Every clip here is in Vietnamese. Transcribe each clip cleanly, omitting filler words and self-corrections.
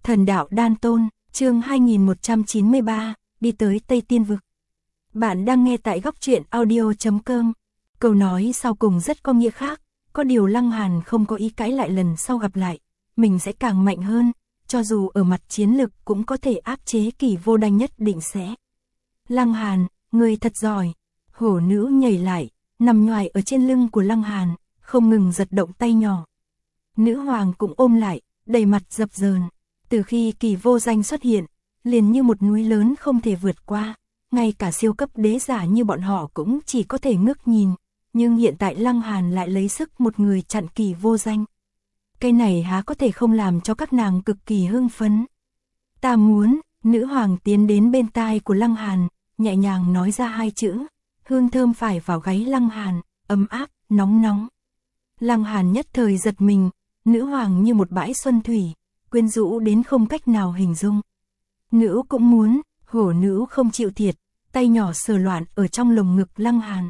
Thần đạo đan tôn, chương 2193, đi tới Tây Tiên Vực. Bạn đang nghe tại góc truyện audio.com. Câu nói sau cùng rất có nghĩa khác, có điều Lăng Hàn không có ý cãi lại, lần sau gặp lại, mình sẽ càng mạnh hơn, cho dù ở mặt chiến lực cũng có thể áp chế Kỳ Vô Đanh, nhất định sẽ. Lăng Hàn, người thật giỏi. Hổ nữ nhảy lại, nằm nhoài ở trên lưng của Lăng Hàn, không ngừng giật động tay nhỏ. Nữ hoàng cũng ôm lại, đầy mặt dập dờn. Từ khi Kỳ Vô Danh xuất hiện, liền như một núi lớn không thể vượt qua, ngay cả siêu cấp đế giả như bọn họ cũng chỉ có thể ngước nhìn, nhưng hiện tại Lăng Hàn lại lấy sức một người chặn Kỳ Vô Danh. Cái này há có thể không làm cho các nàng cực kỳ hưng phấn. Ta muốn. Nữ hoàng tiến đến bên tai của Lăng Hàn, nhẹ nhàng nói ra hai chữ, hương thơm phải vào gáy Lăng Hàn, ấm áp, nóng nóng. Lăng Hàn nhất thời giật mình, nữ hoàng như một bãi xuân thủy, quyến rũ đến không cách nào hình dung. Nữ cũng muốn. Hổ nữ không chịu thiệt, tay nhỏ sờ loạn ở trong lồng ngực Lăng Hàn.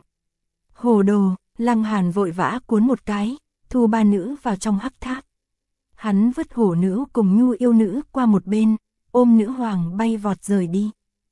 Hồ đồ. Lăng Hàn vội vã cuốn một cái, thu ba nữ vào trong hắc tháp. Hắn vứt hổ nữ cùng Nhu yêu nữ qua một bên, ôm nữ hoàng bay vọt rời đi.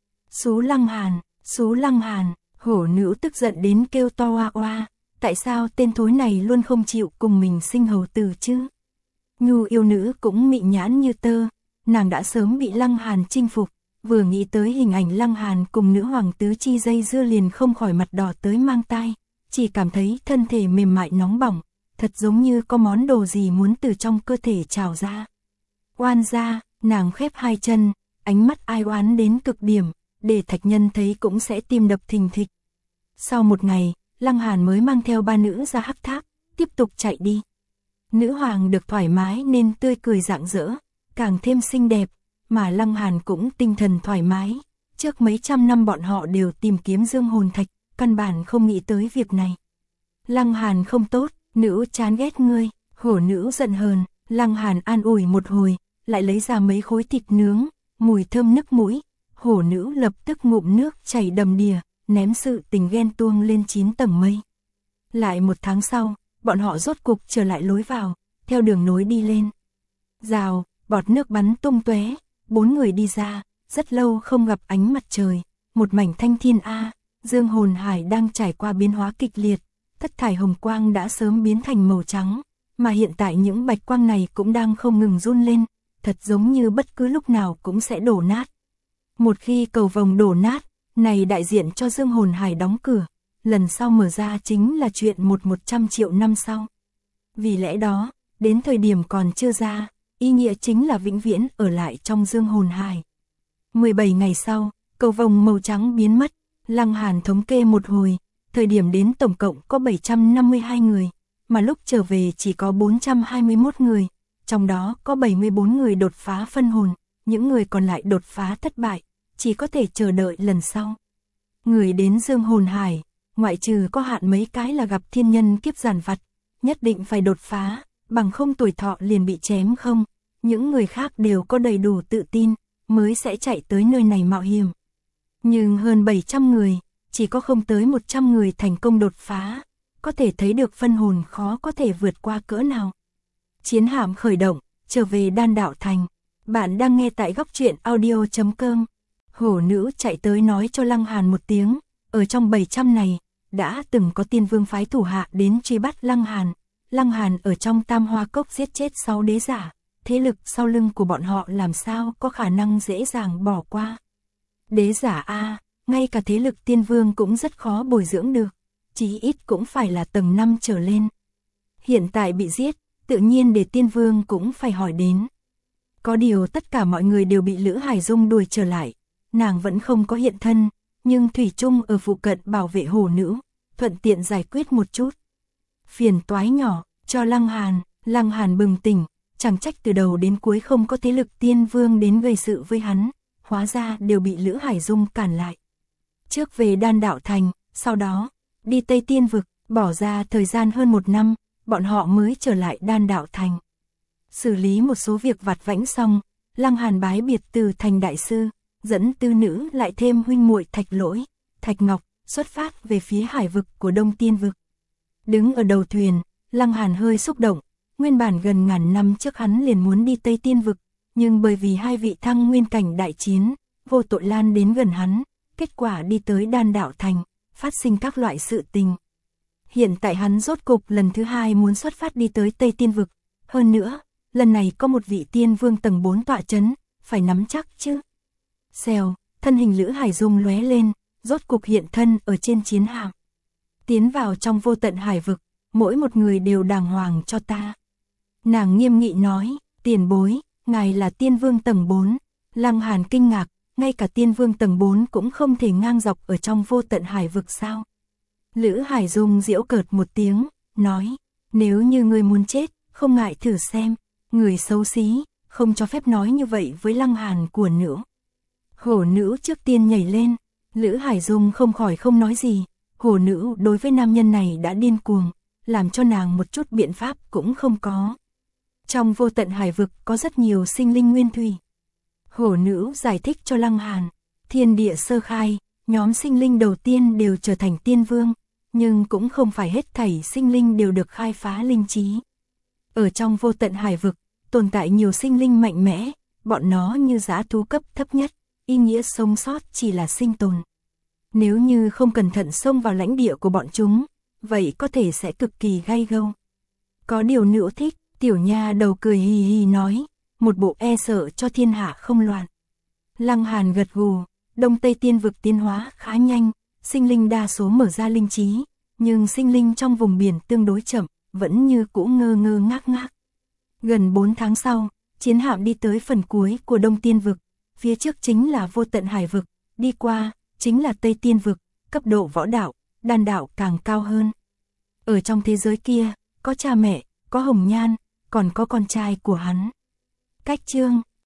Xú Lăng Hàn, xú Lăng Hàn. Hổ nữ tức giận đến kêu to oa oa, tại sao tên thối này luôn không chịu cùng mình sinh hầu tử chứ? Nhu yêu nữ cũng mị nhãn như tơ, nàng đã sớm bị Lăng Hàn chinh phục, vừa nghĩ tới hình ảnh Lăng Hàn cùng nữ hoàng tứ chi dây dưa liền không khỏi mặt đỏ tới mang tai, chỉ cảm thấy thân thể mềm mại nóng bỏng, thật giống như có món đồ gì muốn từ trong cơ thể trào ra. Oan gia. Nàng khép hai chân, ánh mắt ai oán đến cực điểm, để Thạch Nhân thấy cũng sẽ tim đập thình thịch. Sau một ngày, Lăng Hàn mới mang theo ba nữ ra hắc tháp, tiếp tục chạy đi. Nữ hoàng được thoải mái nên tươi cười rạng rỡ, càng thêm xinh đẹp, mà Lăng Hàn cũng tinh thần thoải mái. Trước mấy trăm năm bọn họ đều tìm kiếm dương hồn thạch, căn bản không nghĩ tới việc này. Lăng Hàn không tốt, nữ chán ghét ngươi. Hổ nữ giận hờn, Lăng Hàn an ủi một hồi, lại lấy ra mấy khối thịt nướng, mùi thơm nức mũi. Hổ nữ lập tức ngụm nước chảy đầm đìa, ném sự tình ghen tuông lên 9 tầng mây. Lại một tháng sau, bọn họ rốt cục trở lại lối vào, theo đường nối đi lên. Rào, bọt nước bắn tung tóe, 4 người đi ra, rất lâu không gặp ánh mặt trời, một mảnh thanh thiên a. Dương hồn hải đang trải qua biến hóa kịch liệt, thất thải hồng quang đã sớm biến thành màu trắng, mà hiện tại những bạch quang này cũng đang không ngừng run lên, thật giống như bất cứ lúc nào cũng sẽ đổ nát. Một khi cầu vồng đổ nát, này đại diện cho dương hồn hải đóng cửa, lần sau mở ra chính là chuyện 100 triệu năm sau. Vì lẽ đó, đến thời điểm còn chưa ra, ý nghĩa chính là vĩnh viễn ở lại trong dương hồn hải. 17 ngày sau, cầu vồng màu trắng biến mất, Lăng Hàn thống kê một hồi, thời điểm đến tổng cộng có 752 người, mà lúc trở về chỉ có 421 người, trong đó có 74 người đột phá phân hồn, những người còn lại đột phá thất bại, chỉ có thể chờ đợi lần sau. Người đến dương hồn hải, ngoại trừ có hạn mấy cái là gặp thiên nhân kiếp giàn vặt, nhất định phải đột phá, bằng không tuổi thọ liền bị chém không, những người khác đều có đầy đủ tự tin, mới sẽ chạy tới nơi này mạo hiểm. Nhưng hơn 700 người, chỉ có không tới 100 người thành công đột phá, có thể thấy được phân hồn khó có thể vượt qua cỡ nào. Chiến hạm khởi động, trở về Đan Đạo Thành. Bạn đang nghe tại góc truyện audio.com. Hổ nữ chạy tới nói cho Lăng Hàn một tiếng, ở trong 700 này, đã từng có tiên vương phái thủ hạ đến truy bắt Lăng Hàn. Lăng Hàn ở trong Tam Hoa Cốc giết chết 6 đế giả, thế lực sau lưng của bọn họ làm sao có khả năng dễ dàng bỏ qua. Đế giả a, ngay cả thế lực tiên vương cũng rất khó bồi dưỡng được, chí ít cũng phải là tầng 5 trở lên. Hiện tại bị giết, tự nhiên để tiên vương cũng phải hỏi đến. Có điều tất cả mọi người đều bị Lữ Hải Dung đuổi trở lại, nàng vẫn không có hiện thân, nhưng thủy chung ở phụ cận bảo vệ hổ nữ, thuận tiện giải quyết một chút phiền toái nhỏ cho Lăng Hàn. Lăng Hàn bừng tỉnh, chẳng trách từ đầu đến cuối không có thế lực tiên vương đến gây sự với hắn, hóa ra đều bị Lữ Hải Dung cản lại. Trước về Đan Đạo Thành, sau đó đi Tây Tiên Vực, bỏ ra thời gian hơn 1 năm, bọn họ mới trở lại Đan Đạo Thành. Xử lý một số việc vặt vãnh xong, Lăng Hàn bái biệt từ thành đại sư, dẫn tư nữ lại thêm huynh muội Thạch Lỗi, Thạch Ngọc, xuất phát về phía hải vực của Đông Tiên Vực. Đứng ở đầu thuyền, Lăng Hàn hơi xúc động, nguyên bản gần ngàn năm trước hắn liền muốn đi Tây Tiên Vực, nhưng bởi vì hai vị thăng nguyên cảnh đại chiến, vô tội lan đến gần hắn, kết quả đi tới Đan Đạo Thành, phát sinh các loại sự tình. Hiện tại hắn rốt cục lần thứ hai muốn xuất phát đi tới Tây Tiên Vực, hơn nữa, lần này có một vị tiên vương tầng 4 tọa chấn, phải nắm chắc chứ. Xèo, thân hình Lữ Hải Dung lóe lên, rốt cục hiện thân ở trên chiến hạm. Tiến vào trong vô tận hải vực, mỗi một người đều đàng hoàng cho ta. Nàng nghiêm nghị nói, tiền bối, ngài là tiên vương tầng 4, Lăng Hàn kinh ngạc, ngay cả tiên vương tầng 4 cũng không thể ngang dọc ở trong vô tận hải vực sao. Lữ Hải Dung giễu cợt một tiếng, nói, nếu như ngươi muốn chết, không ngại thử xem, người xấu xí, không cho phép nói như vậy với Lăng Hàn của nữ. Hổ nữ trước tiên nhảy lên, Lữ Hải Dung không khỏi không nói gì, hổ nữ đối với nam nhân này đã điên cuồng, làm cho nàng một chút biện pháp cũng không có. Trong vô tận hải vực có rất nhiều sinh linh nguyên thủy. Hổ nữ giải thích cho Lăng Hàn, thiên địa sơ khai, nhóm sinh linh đầu tiên đều trở thành tiên vương, nhưng cũng không phải hết thảy sinh linh đều được khai phá linh trí. Ở trong vô tận hải vực, tồn tại nhiều sinh linh mạnh mẽ, bọn nó như dã thú cấp thấp nhất, ý nghĩa sống sót chỉ là sinh tồn. Nếu như không cẩn thận xông vào lãnh địa của bọn chúng, vậy có thể sẽ cực kỳ gay gâu. Có điều nữ thích, tiểu nha đầu cười hì hì nói, một bộ e sợ cho thiên hạ không loạn. Lăng Hàn gật gù, Đông Tây Tiên Vực tiến hóa khá nhanh, sinh linh đa số mở ra linh trí, nhưng sinh linh trong vùng biển tương đối chậm, vẫn như cũ ngơ ngơ ngác ngác. Gần 4 tháng sau, chiến hạm đi tới phần cuối của Đông Tiên Vực, phía trước chính là vô tận hải vực, đi qua, chính là Tây Tiên Vực, cấp độ võ đạo, đan đạo càng cao hơn. Ở trong thế giới kia, có cha mẹ, có Hồng Nhan, còn có con trai của hắn. Cách chương